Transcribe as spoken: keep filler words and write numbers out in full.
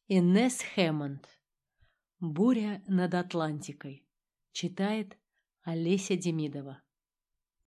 Инесс Хэммонд. «Буря над Атлантикой». Читает Олеся Демидова.